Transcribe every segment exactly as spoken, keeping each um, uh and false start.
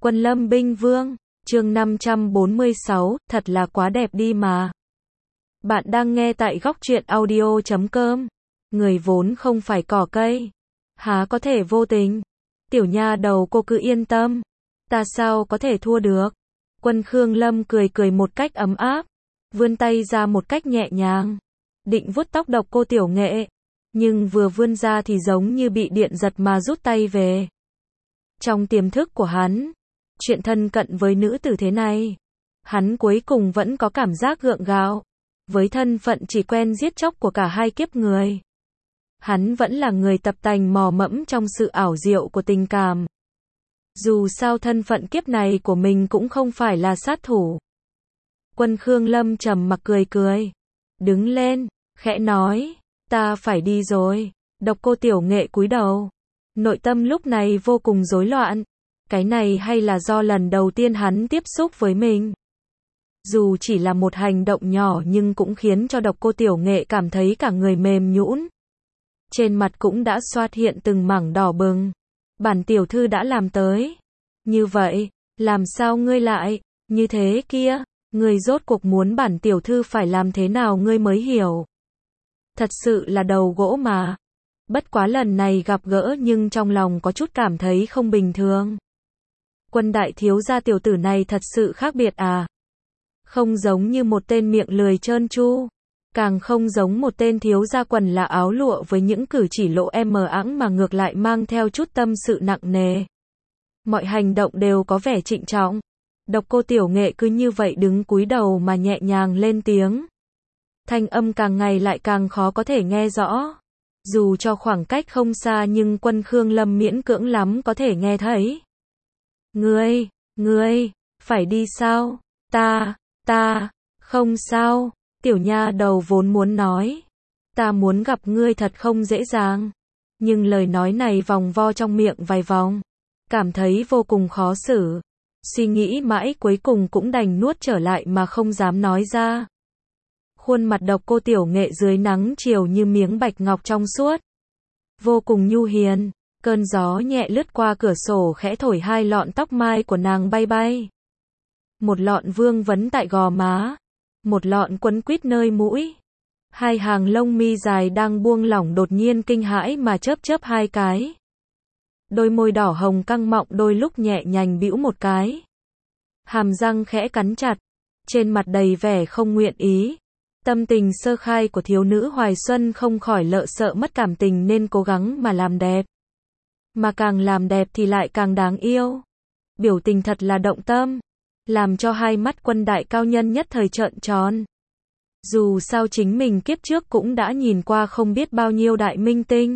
Quân Lâm Binh Vương, chương năm trăm bốn mươi sáu, thật là quá đẹp đi mà. Bạn đang nghe tại góc truyện audio chấm com. Người vốn không phải cỏ cây, há có thể vô tình. Tiểu nha đầu cô cứ yên tâm, ta sao có thể thua được. Quân Khương Lâm cười cười một cách ấm áp, vươn tay ra một cách nhẹ nhàng, định vuốt tóc Độc Cô Tiểu Nghệ, nhưng vừa vươn ra thì giống như bị điện giật mà rút tay về. Trong tiềm thức của hắn, chuyện thân cận với nữ tử thế này, hắn cuối cùng vẫn có cảm giác gượng gạo. Với thân phận chỉ quen giết chóc của cả hai kiếp người, hắn vẫn là người tập tành mò mẫm trong sự ảo diệu của tình cảm. Dù sao thân phận kiếp này của mình cũng không phải là sát thủ. Quân Khương Lâm trầm mặc cười cười, đứng lên, khẽ nói, ta phải đi rồi. Độc Cô Tiểu Nghệ cúi đầu, nội tâm lúc này vô cùng rối loạn. Cái này hay là do lần đầu tiên hắn tiếp xúc với mình? Dù chỉ là một hành động nhỏ nhưng cũng khiến cho Độc Cô Tiểu Nghệ cảm thấy cả người mềm nhũn. Trên mặt cũng đã xuất hiện từng mảng đỏ bừng. Bản tiểu thư đã làm tới. Như vậy, làm sao ngươi lại như thế kia? Ngươi rốt cuộc muốn bản tiểu thư phải làm thế nào ngươi mới hiểu? Thật sự là đầu gỗ mà. Bất quá lần này gặp gỡ nhưng trong lòng có chút cảm thấy không bình thường. Quân đại thiếu gia tiểu tử này thật sự khác biệt à? Không giống như một tên miệng lười trơn tru, càng không giống một tên thiếu gia quần là áo lụa với những cử chỉ lộ mờ ẵng mà ngược lại mang theo chút tâm sự nặng nề. Mọi hành động đều có vẻ trịnh trọng. Độc Cô Tiểu Nghệ cứ như vậy đứng cúi đầu mà nhẹ nhàng lên tiếng. Thanh âm càng ngày lại càng khó có thể nghe rõ. Dù cho khoảng cách không xa nhưng Quân Khương Lâm miễn cưỡng lắm có thể nghe thấy. Ngươi, ngươi, phải đi sao? Ta, ta, không sao. Tiểu nha đầu vốn muốn nói, ta muốn gặp ngươi thật không dễ dàng. Nhưng lời nói này vòng vo trong miệng vài vòng, cảm thấy vô cùng khó xử. Suy nghĩ mãi cuối cùng cũng đành nuốt trở lại mà không dám nói ra. Khuôn mặt Độc Cô Tiểu Nghệ dưới nắng chiều như miếng bạch ngọc trong suốt, vô cùng nhu hiền. Cơn gió nhẹ lướt qua cửa sổ khẽ thổi hai lọn tóc mai của nàng bay bay. Một lọn vương vấn tại gò má, một lọn quấn quýt nơi mũi. Hai hàng lông mi dài đang buông lỏng đột nhiên kinh hãi mà chớp chớp hai cái. Đôi môi đỏ hồng căng mọng đôi lúc nhẹ nhàng bĩu một cái. Hàm răng khẽ cắn chặt, trên mặt đầy vẻ không nguyện ý. Tâm tình sơ khai của thiếu nữ hoài xuân không khỏi lợ sợ mất cảm tình nên cố gắng mà làm đẹp. Mà càng làm đẹp thì lại càng đáng yêu. Biểu tình thật là động tâm, làm cho hai mắt quân đại cao nhân nhất thời trợn tròn. Dù sao chính mình kiếp trước cũng đã nhìn qua không biết bao nhiêu đại minh tinh.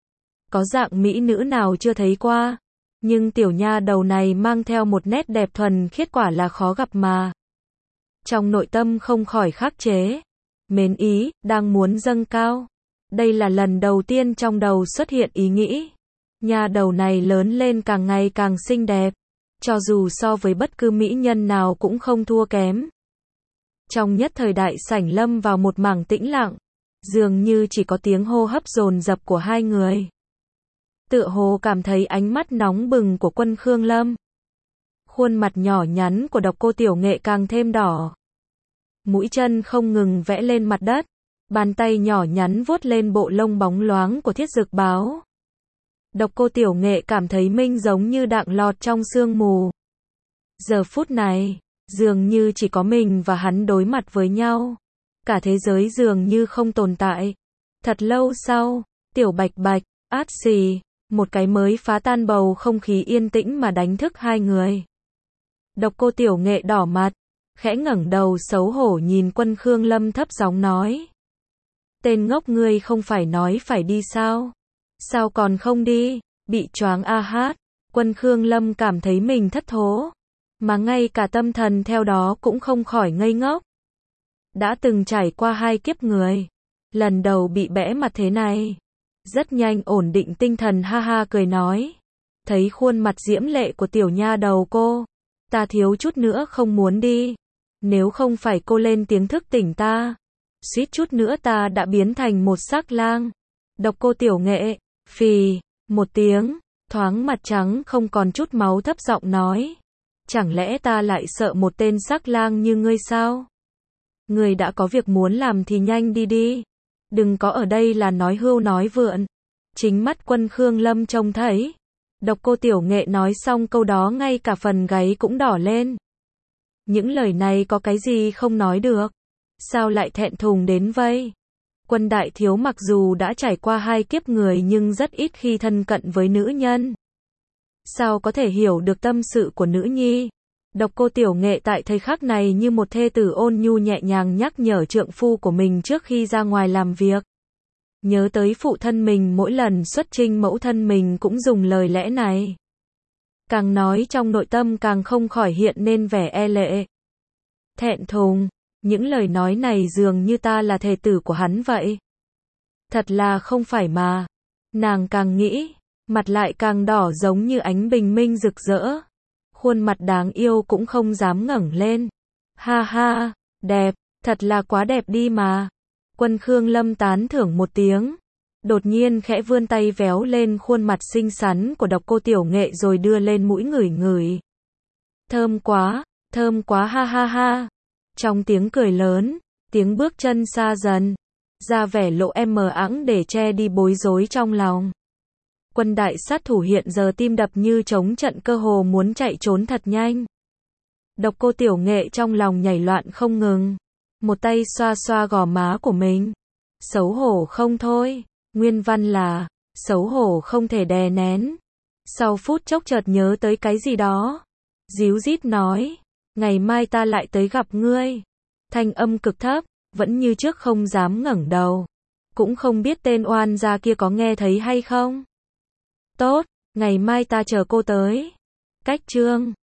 Có dạng mỹ nữ nào chưa thấy qua. Nhưng tiểu nha đầu này mang theo một nét đẹp thuần khiết quả là khó gặp mà. Trong nội tâm không khỏi khắc chế, mến ý, đang muốn dâng cao. Đây là lần đầu tiên trong đầu xuất hiện ý nghĩ. Nha đầu này lớn lên càng ngày càng xinh đẹp. Cho dù so với bất cứ mỹ nhân nào cũng không thua kém. Trong nhất thời đại sảnh lâm vào một mảng tĩnh lặng, dường như chỉ có tiếng hô hấp dồn dập của hai người. Tựa hồ cảm thấy ánh mắt nóng bừng của Quân Khương Lâm. Khuôn mặt nhỏ nhắn của Độc Cô Tiểu Nghệ càng thêm đỏ. Mũi chân không ngừng vẽ lên mặt đất, bàn tay nhỏ nhắn vuốt lên bộ lông bóng loáng của Thiết Dực Báo. Độc Cô Tiểu Nghệ cảm thấy mình giống như đạng lọt trong sương mù. Giờ phút này, dường như chỉ có mình và hắn đối mặt với nhau. Cả thế giới dường như không tồn tại. Thật lâu sau, Tiểu Bạch Bạch, át xì, một cái mới phá tan bầu không khí yên tĩnh mà đánh thức hai người. Độc Cô Tiểu Nghệ đỏ mặt, khẽ ngẩng đầu xấu hổ nhìn Quân Khương Lâm thấp giọng nói. Tên ngốc ngươi không phải nói phải đi sao? Sao còn không đi? Bị choáng a hát. Quân Khương Lâm cảm thấy mình thất thố, mà ngay cả tâm thần theo đó cũng không khỏi ngây ngốc. Đã từng trải qua hai kiếp người, lần đầu bị bẽ mặt thế này. Rất nhanh ổn định tinh thần ha ha cười nói. Thấy khuôn mặt diễm lệ của tiểu nha đầu cô, ta thiếu chút nữa không muốn đi. Nếu không phải cô lên tiếng thức tỉnh ta, suýt chút nữa ta đã biến thành một xác lang. Độc Cô Tiểu Nghệ, phì, một tiếng, thoáng mặt trắng không còn chút máu thấp giọng nói. Chẳng lẽ ta lại sợ một tên sắc lang như ngươi sao? Ngươi đã có việc muốn làm thì nhanh đi đi. Đừng có ở đây là nói hưu nói vượn. Chính mắt Quân Khương Lâm trông thấy. Độc Cô Tiểu Nghệ nói xong câu đó ngay cả phần gáy cũng đỏ lên. Những lời này có cái gì không nói được? Sao lại thẹn thùng đến vây? Quân đại thiếu mặc dù đã trải qua hai kiếp người nhưng rất ít khi thân cận với nữ nhân. Sao có thể hiểu được tâm sự của nữ nhi? Độc Cô Tiểu Nghệ tại thời khắc này như một thê tử ôn nhu nhẹ nhàng nhắc nhở trượng phu của mình trước khi ra ngoài làm việc. Nhớ tới phụ thân mình mỗi lần xuất chinh mẫu thân mình cũng dùng lời lẽ này. Càng nói trong nội tâm càng không khỏi hiện nên vẻ e lệ. Thẹn thùng, những lời nói này dường như ta là thê tử của hắn vậy. Thật là không phải mà. Nàng càng nghĩ, mặt lại càng đỏ giống như ánh bình minh rực rỡ. Khuôn mặt đáng yêu cũng không dám ngẩng lên. Ha ha, đẹp, thật là quá đẹp đi mà. Quân Khương Lâm tán thưởng một tiếng. Đột nhiên khẽ vươn tay véo lên khuôn mặt xinh xắn của Độc Cô Tiểu Nghệ rồi đưa lên mũi ngửi ngửi. Thơm quá, thơm quá ha ha ha. Trong tiếng cười lớn, tiếng bước chân xa dần, ra vẻ lộ em mờ ẵng để che đi bối rối trong lòng. Quân đại sát thủ hiện giờ tim đập như trống trận cơ hồ muốn chạy trốn thật nhanh. Độc Cô Tiểu Nghệ trong lòng nhảy loạn không ngừng. Một tay xoa xoa gò má của mình. Xấu hổ không thôi. Nguyên văn là, xấu hổ không thể đè nén. Sau phút chốc chợt nhớ tới cái gì đó. Díu dít nói, ngày mai ta lại tới gặp ngươi. Thanh âm cực thấp, vẫn như trước không dám ngẩng đầu. Cũng không biết tên oan gia kia có nghe thấy hay không. Tốt, ngày mai ta chờ cô tới. Cách chương